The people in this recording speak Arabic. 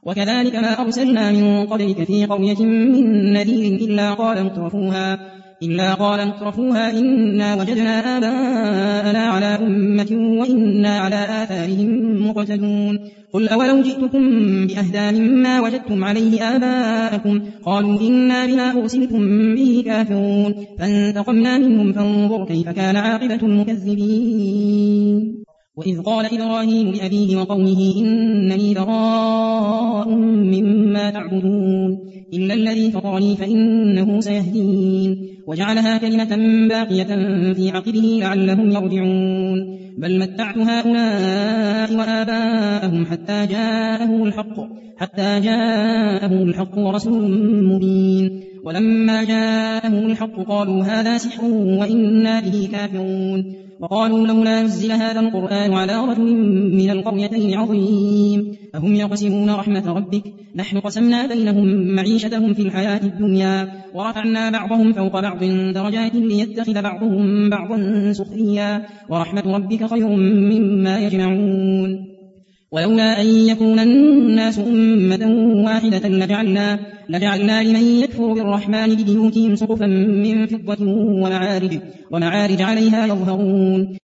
وكذلك ما أرسلنا من قبلك في قرية من نذير إلا قال مترفوها إنا وجدنا آباءنا على أمة وإنا على آثارهم مقتدون قل أولو جئتكم بأهدى مما وجدتم عليه آباءكم قالوا إنا بما أرسلتم به كافرون فانتقمنا منهم فانظر كيف كان عاقبة المكذبين وإذ قال إبراهيم لأبيه وقومه إنني براء مما تعبدون إلا الذي فطرني فإنه سيهدين وجعلها كلمة باقية في عقبه لعلهم يرجعون بل متعت هؤلاء وآباءهم حتى جاءهم الحق ورسول مبين ولما جاءهم الحق قالوا هذا سحر وإنا به كافرون وقالوا لولا نزل هذا القرآن على رجل من القريتين عظيم أهم يقسمون رحمة ربك نحن قسمنا بينهم معيشتهم في الحياة الدنيا ورفعنا بعضهم فوق بعض درجات ليتخذ بعضهم بعضا سخريا ورحمة ربك خير مما يجمعون ولولا أن يكون الناس أمة واحدة لجعلنا لمن يكفر بالرحمن لبيوتهم سقفا من فضة ومعارج عليها يظهرون